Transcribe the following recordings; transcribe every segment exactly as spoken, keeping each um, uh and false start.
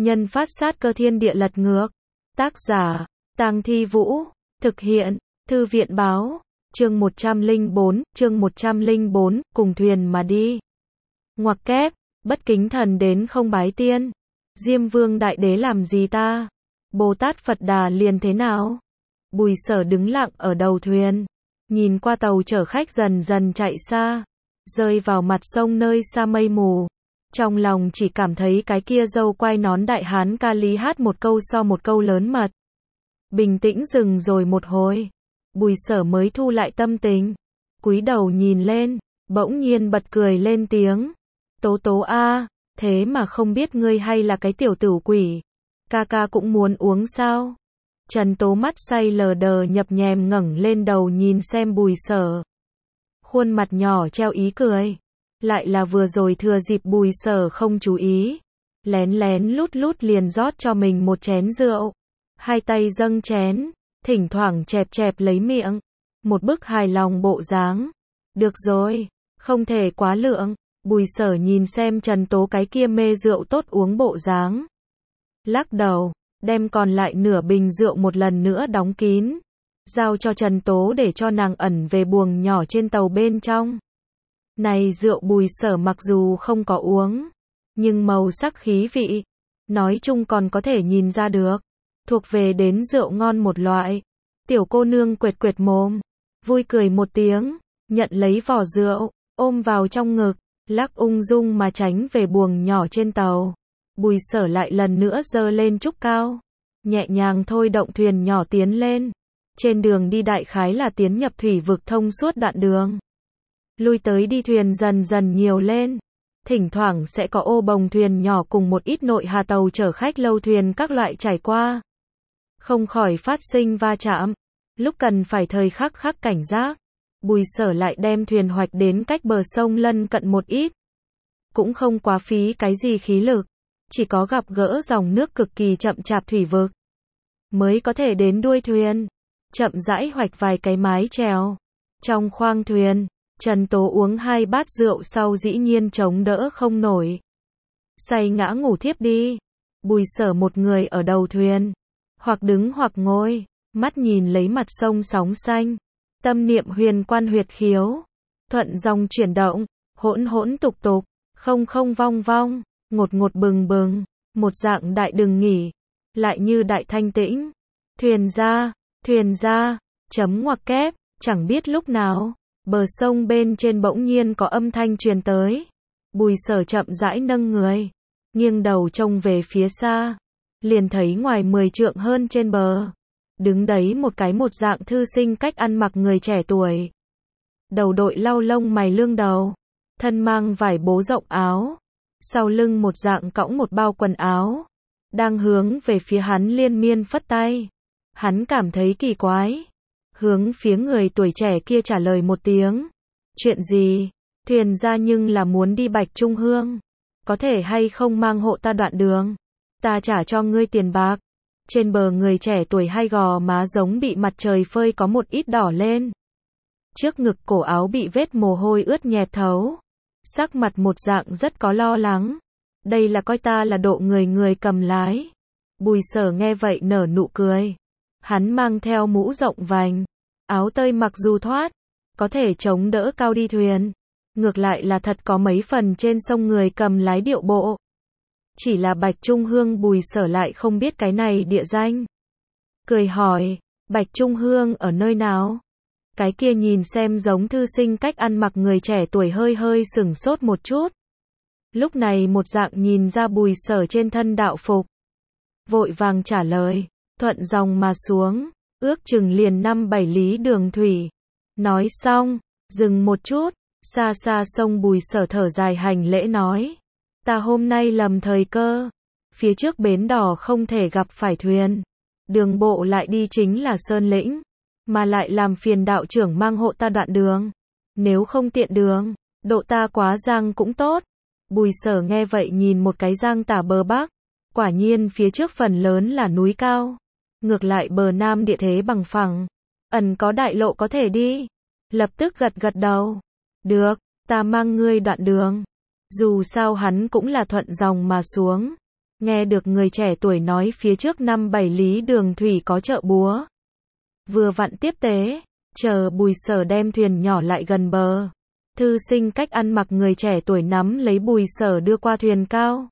Nhân phát sát cơ thiên địa lật ngược. Tác giả, Tang Thi Vũ. Thực hiện, Thư viện báo. Chương một trăm lẻ bốn, chương một trăm lẻ bốn, cùng thuyền mà đi. Ngoặc kép, bất kính thần đến không bái tiên. Diêm Vương Đại Đế làm gì ta? Bồ Tát Phật Đà liền thế nào? Bùi Sở đứng lặng ở đầu thuyền, nhìn qua tàu chở khách dần dần chạy xa, rơi vào mặt sông nơi xa mây mù. Trong lòng chỉ cảm thấy cái kia dâu quai nón đại hán ca lý hát một câu so một câu lớn mật. Bình tĩnh dừng rồi một hồi, Bùi Sở mới thu lại tâm tình, cúi đầu nhìn lên, bỗng nhiên bật cười lên tiếng. Tố Tố a, thế mà không biết ngươi hay là cái tiểu tử quỷ, ca ca cũng muốn uống sao? Trần Tố mắt say lờ đờ nhập nhèm ngẩng lên đầu nhìn xem Bùi Sở. Khuôn mặt nhỏ treo ý cười. Lại là vừa rồi thừa dịp Bùi Sở không chú ý, lén lén lút lút liền rót cho mình một chén rượu. Hai tay dâng chén, thỉnh thoảng chẹp chẹp lấy miệng. Một bức hài lòng bộ dáng. Được rồi, không thể quá lượng. Bùi Sở nhìn xem Trần Tố cái kia mê rượu tốt uống bộ dáng. Lắc đầu, đem còn lại nửa bình rượu một lần nữa đóng kín. Giao cho Trần Tố để cho nàng ẩn về buồng nhỏ trên tàu bên trong. Này rượu Bùi Sở mặc dù không có uống, nhưng màu sắc khí vị, nói chung còn có thể nhìn ra được. Thuộc về đến rượu ngon một loại. Tiểu cô nương quệt quệt mồm, vui cười một tiếng, nhận lấy vỏ rượu, ôm vào trong ngực, lắc ung dung mà tránh về buồng nhỏ trên tàu. Bùi Sở lại lần nữa giơ lên trúc cao, nhẹ nhàng thôi động thuyền nhỏ tiến lên. Trên đường đi đại khái là tiến nhập thủy vực thông suốt đoạn đường. Lui tới đi thuyền dần dần nhiều lên. Thỉnh thoảng sẽ có ô bồng thuyền nhỏ cùng một ít nội hà tàu chở khách lâu thuyền các loại trải qua. Không khỏi phát sinh va chạm. Lúc cần phải thời khắc khắc cảnh giác, Bùi Sở lại đem thuyền hoạch đến cách bờ sông lân cận một ít. Cũng không quá phí cái gì khí lực, chỉ có gặp gỡ dòng nước cực kỳ chậm chạp thủy vực, mới có thể đến đuôi thuyền, chậm rãi hoạch vài cái mái chèo. Trong khoang thuyền, Trần Tố uống hai bát rượu sau dĩ nhiên chống đỡ không nổi. Say ngã ngủ thiếp đi. Bùi Sở một người ở đầu thuyền, hoặc đứng hoặc ngồi, mắt nhìn lấy mặt sông sóng xanh. Tâm niệm huyền quan huyệt khiếu, thuận dòng chuyển động, hỗn hỗn tục tục, không không vong vong, ngột ngột bừng bừng, một dạng đại đừng nghỉ, lại như đại thanh tĩnh. Thuyền ra, thuyền ra, chấm ngoặc kép, chẳng biết lúc nào, bờ sông bên trên bỗng nhiên có âm thanh truyền tới. Bùi Sở chậm rãi nâng người, nghiêng đầu trông về phía xa, liền thấy ngoài mười trượng hơn trên bờ, đứng đấy một cái một dạng thư sinh cách ăn mặc người trẻ tuổi. Đầu đội lau lông mày lương đầu, thân mang vải bố rộng áo, sau lưng một dạng cõng một bao quần áo, đang hướng về phía hắn liên miên phất tay. Hắn cảm thấy kỳ quái, hướng phía người tuổi trẻ kia trả lời một tiếng. Chuyện gì? Thuyền ra nhưng là muốn đi Bạch Trung Hương, có thể hay không mang hộ ta đoạn đường? Ta trả cho ngươi tiền bạc. Trên bờ người trẻ tuổi hai gò má giống bị mặt trời phơi có một ít đỏ lên. Trước ngực cổ áo bị vết mồ hôi ướt nhẹp thấu. Sắc mặt một dạng rất có lo lắng. Đây là coi ta là độ người người cầm lái. Bùi Sở nghe vậy nở nụ cười. Hắn mang theo mũ rộng vành, áo tơi mặc dù thoát, có thể chống đỡ cao đi thuyền. Ngược lại là thật có mấy phần trên sông người cầm lái điệu bộ. Chỉ là Bạch Trung Hương Bùi Sở lại không biết cái này địa danh. Cười hỏi, Bạch Trung Hương ở nơi nào? Cái kia nhìn xem giống thư sinh cách ăn mặc người trẻ tuổi hơi hơi sửng sốt một chút. Lúc này một dạng nhìn ra Bùi Sở trên thân đạo phục. Vội vàng trả lời, thuận dòng mà xuống, ước chừng liền năm bảy lý đường thủy. Nói xong, dừng một chút, xa xa sông Bùi Sở thở dài hành lễ nói. Ta hôm nay lầm thời cơ, phía trước bến đỏ không thể gặp phải thuyền, đường bộ lại đi chính là Sơn Lĩnh, mà lại làm phiền đạo trưởng mang hộ ta đoạn đường, nếu không tiện đường, độ ta quá giang cũng tốt. Bùi Sở nghe vậy nhìn một cái giang tả bờ bắc, quả nhiên phía trước phần lớn là núi cao, ngược lại bờ nam địa thế bằng phẳng, ẩn có đại lộ có thể đi, lập tức gật gật đầu. Được, ta mang ngươi đoạn đường. Dù sao hắn cũng là thuận dòng mà xuống, nghe được người trẻ tuổi nói phía trước năm bảy lý đường thủy có chợ búa. Vừa vặn tiếp tế, chờ Bùi Sở đem thuyền nhỏ lại gần bờ. Thư Sinh Cách ăn mặc người trẻ tuổi nắm lấy Bùi Sở đưa qua thuyền cao.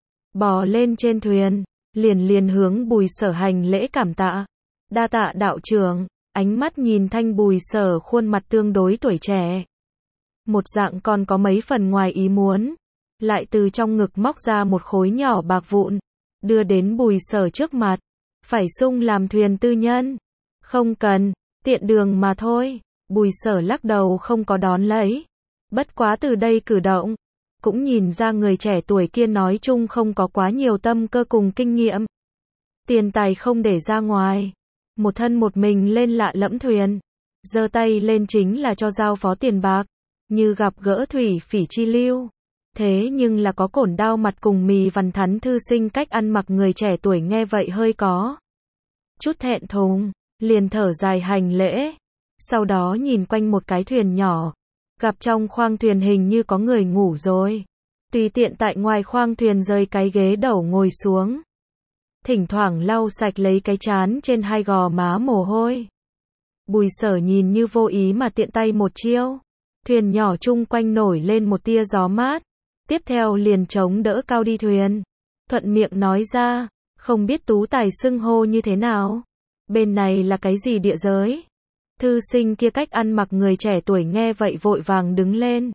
Bò lên trên thuyền, liền liền hướng Bùi Sở hành lễ cảm tạ. Đa tạ đạo trưởng, ánh mắt nhìn thanh Bùi Sở khuôn mặt tương đối tuổi trẻ. Một dạng còn có mấy phần ngoài ý muốn. Lại từ trong ngực móc ra một khối nhỏ bạc vụn, đưa đến Bùi Sở trước mặt. Phải sung làm thuyền tư nhân. Không cần, tiện đường mà thôi. Bùi Sở lắc đầu không có đón lấy. Bất quá từ đây cử động, cũng nhìn ra người trẻ tuổi kia nói chung không có quá nhiều tâm cơ cùng kinh nghiệm. Tiền tài không để ra ngoài. Một thân một mình lên lạ lẫm thuyền. Giơ tay lên chính là cho giao phó tiền bạc. Như gặp gỡ thủy phỉ chi lưu. Thế nhưng là có cổn đao mặt cùng mì vằn thắn. Thư Sinh Cách ăn mặc người trẻ tuổi nghe vậy hơi có chút thẹn thùng, liền thở dài hành lễ. Sau đó nhìn quanh một cái thuyền nhỏ, gặp trong khoang thuyền hình như có người ngủ rồi. Tùy tiện tại ngoài khoang thuyền rơi cái ghế đầu ngồi xuống. Thỉnh thoảng lau sạch lấy cái trán trên hai gò má mồ hôi. Bùi Sở nhìn như vô ý mà tiện tay một chiêu. Thuyền nhỏ chung quanh nổi lên một tia gió mát. Tiếp theo liền chống đỡ cao đi thuyền. Thuận miệng nói ra, không biết tú tài xưng hô như thế nào. Bên này là cái gì địa giới? Thư sinh kia cách ăn mặc người trẻ tuổi nghe vậy vội vàng đứng lên.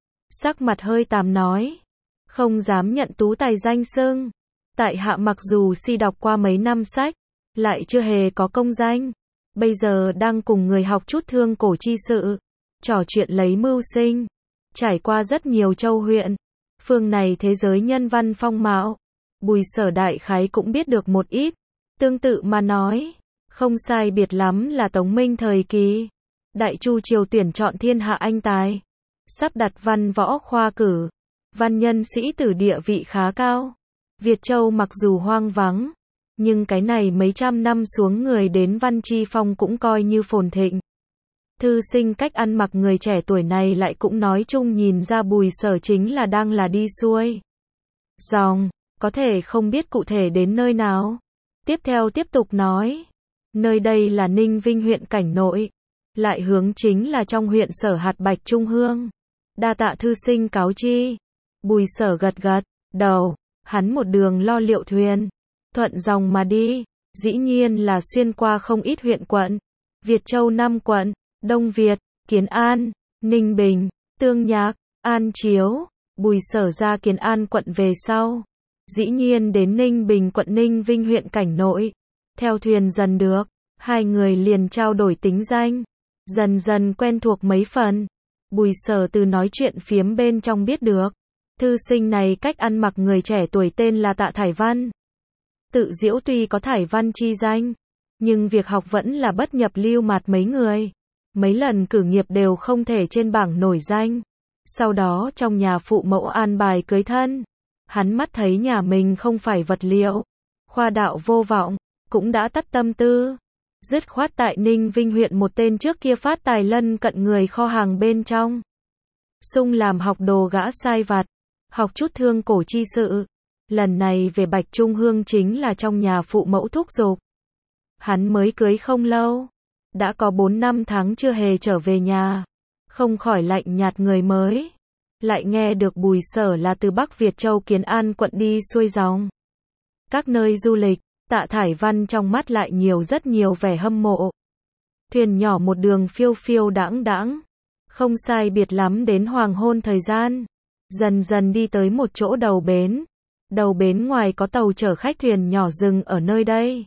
Sắc mặt hơi tàm nói. Không dám nhận tú tài danh xưng. Tại hạ mặc dù si đọc qua mấy năm sách, lại chưa hề có công danh. Bây giờ đang cùng người học chút thương cổ chi sự. Trò chuyện lấy mưu sinh. Trải qua rất nhiều châu huyện. Phương này thế giới nhân văn phong mạo. Bùi Sở đại khái cũng biết được một ít. Tương tự mà nói. Không sai biệt lắm là Tống Minh thời kỳ. Đại Chu triều tuyển chọn thiên hạ anh tài. Sắp đặt văn võ khoa cử. Văn nhân sĩ tử địa vị khá cao. Việt Châu mặc dù hoang vắng. Nhưng cái này mấy trăm năm xuống người đến văn chi phong cũng coi như phồn thịnh. Thư Sinh Cách ăn mặc người trẻ tuổi này lại cũng nói chung nhìn ra Bùi Sở chính là đang là đi xuôi dòng, có thể không biết cụ thể đến nơi nào. Tiếp theo tiếp tục nói. Nơi đây là Ninh Vinh huyện cảnh nội. Lại hướng chính là trong huyện Sở hạt Bạch Trung Hương. Đa tạ thư sinh cáo chi. Bùi Sở gật gật đầu. Hắn một đường lo liệu thuyền. Thuận dòng mà đi. Dĩ nhiên là xuyên qua không ít huyện quận. Việt Châu năm quận. Đông Việt, Kiến An, Ninh Bình, Tương Nhạc, An Chiếu. Bùi Sở ra Kiến An quận về sau. Dĩ nhiên đến Ninh Bình quận Ninh Vinh huyện cảnh nội. Theo thuyền dần được, hai người liền trao đổi tính danh. Dần dần quen thuộc mấy phần. Bùi Sở từ nói chuyện phiếm bên trong biết được. Thư sinh này cách ăn mặc người trẻ tuổi tên là Tạ Thải Văn. Tự diễu tuy có Thải Văn chi danh. Nhưng việc học vẫn là bất nhập lưu mạt mấy người. Mấy lần cử nghiệp đều không thể trên bảng nổi danh. Sau đó trong nhà phụ mẫu an bài cưới thân. Hắn mắt thấy nhà mình không phải vật liệu. Khoa đạo vô vọng. Cũng đã tắt tâm tư. Dứt khoát tại Ninh Vinh huyện một tên trước kia phát tài lân cận người kho hàng bên trong. Sung làm học đồ gã sai vặt. Học chút thương cổ chi sự. Lần này về Bạch Trung Hương chính là trong nhà phụ mẫu thúc giục. Hắn mới cưới không lâu. Đã có bốn năm tháng chưa hề trở về nhà. Không khỏi lạnh nhạt người mới. Lại nghe được Bùi Sở là từ Bắc Việt Châu Kiến An quận đi xuôi dòng. Các nơi du lịch, Tạ Thải Văn trong mắt lại nhiều rất nhiều vẻ hâm mộ. Thuyền nhỏ một đường phiêu phiêu đãng đãng. Không sai biệt lắm đến hoàng hôn thời gian. Dần dần đi tới một chỗ đầu bến. Đầu bến ngoài có tàu chở khách thuyền nhỏ dừng ở nơi đây.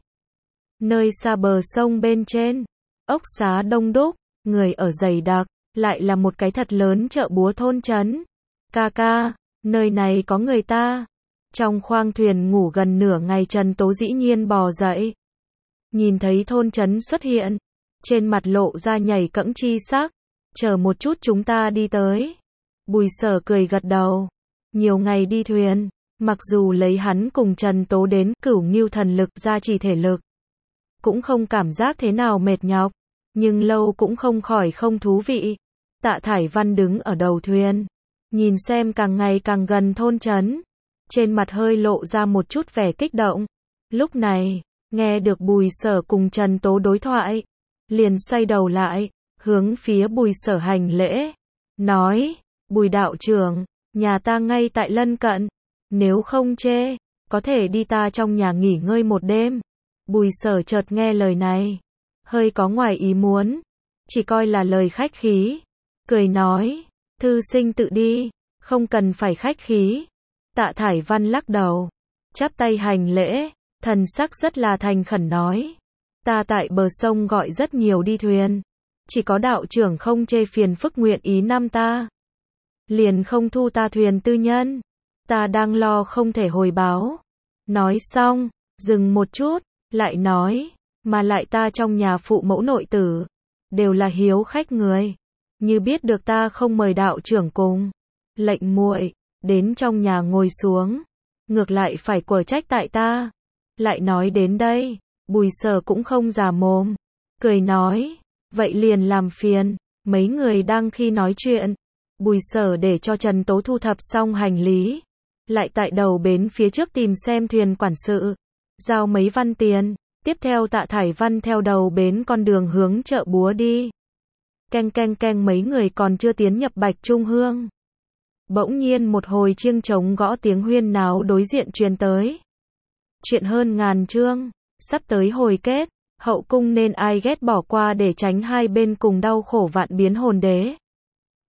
Nơi xa bờ sông bên trên. Ốc xá đông đúc, người ở dày đặc, lại là một cái thật lớn chợ búa thôn trấn. Ca ca, nơi này có người ta. Trong khoang thuyền ngủ gần nửa ngày Trần Tố dĩ nhiên bò dậy. Nhìn thấy thôn trấn xuất hiện, trên mặt lộ ra nhảy cẫng chi sắc. Chờ một chút chúng ta đi tới. Bùi Sở cười gật đầu. Nhiều ngày đi thuyền, mặc dù lấy hắn cùng Trần Tố đến Cửu Ngưu thần lực gia trì thể lực, cũng không cảm giác thế nào mệt nhọc. Nhưng lâu cũng không khỏi không thú vị. Tạ Thải Văn đứng ở đầu thuyền. Nhìn xem càng ngày càng gần thôn trấn. trên mặt hơi lộ ra một chút vẻ kích động. Lúc này, nghe được Bùi Sở cùng Trần Tố đối thoại, liền xoay đầu lại, hướng phía Bùi Sở hành lễ, nói, Bùi đạo trưởng, nhà ta ngay tại lân cận, nếu không chê, có thể đi ta trong nhà nghỉ ngơi một đêm. Bùi Sở chợt nghe lời này, hơi có ngoài ý muốn, chỉ coi là lời khách khí, cười nói, thư sinh tự đi, không cần phải khách khí. Tạ Thải Văn lắc đầu, chắp tay hành lễ, thần sắc rất là thành khẩn nói, ta tại bờ sông gọi rất nhiều đi thuyền, chỉ có đạo trưởng không chê phiền phức nguyện ý năm ta, liền không thu ta thuyền tư nhân, ta đang lo không thể hồi báo. Nói xong, dừng một chút, lại nói, mà lại ta trong nhà phụ mẫu nội tử, đều là hiếu khách người, như biết được ta không mời đạo trưởng cùng, lệnh muội đến trong nhà ngồi xuống, ngược lại phải quở trách tại ta. Lại nói đến đây, Bùi Sở cũng không già mồm, cười nói, vậy liền làm phiền. Mấy người đang khi nói chuyện, Bùi Sở để cho Trần Tố thu thập xong hành lý, lại tại đầu bến phía trước tìm xem thuyền quản sự, giao mấy văn tiền, tiếp theo Tạ Thải Văn theo đầu bến con đường hướng chợ búa đi. Keng keng keng, mấy người còn chưa tiến nhập Bạch Trung Hương, bỗng nhiên một hồi chiêng trống gõ tiếng huyên náo đối diện truyền tới. Chuyện hơn ngàn chương, sắp tới hồi kết, hậu cung nên ai ghét bỏ qua để tránh hai bên cùng đau khổ vạn biến hồn đế.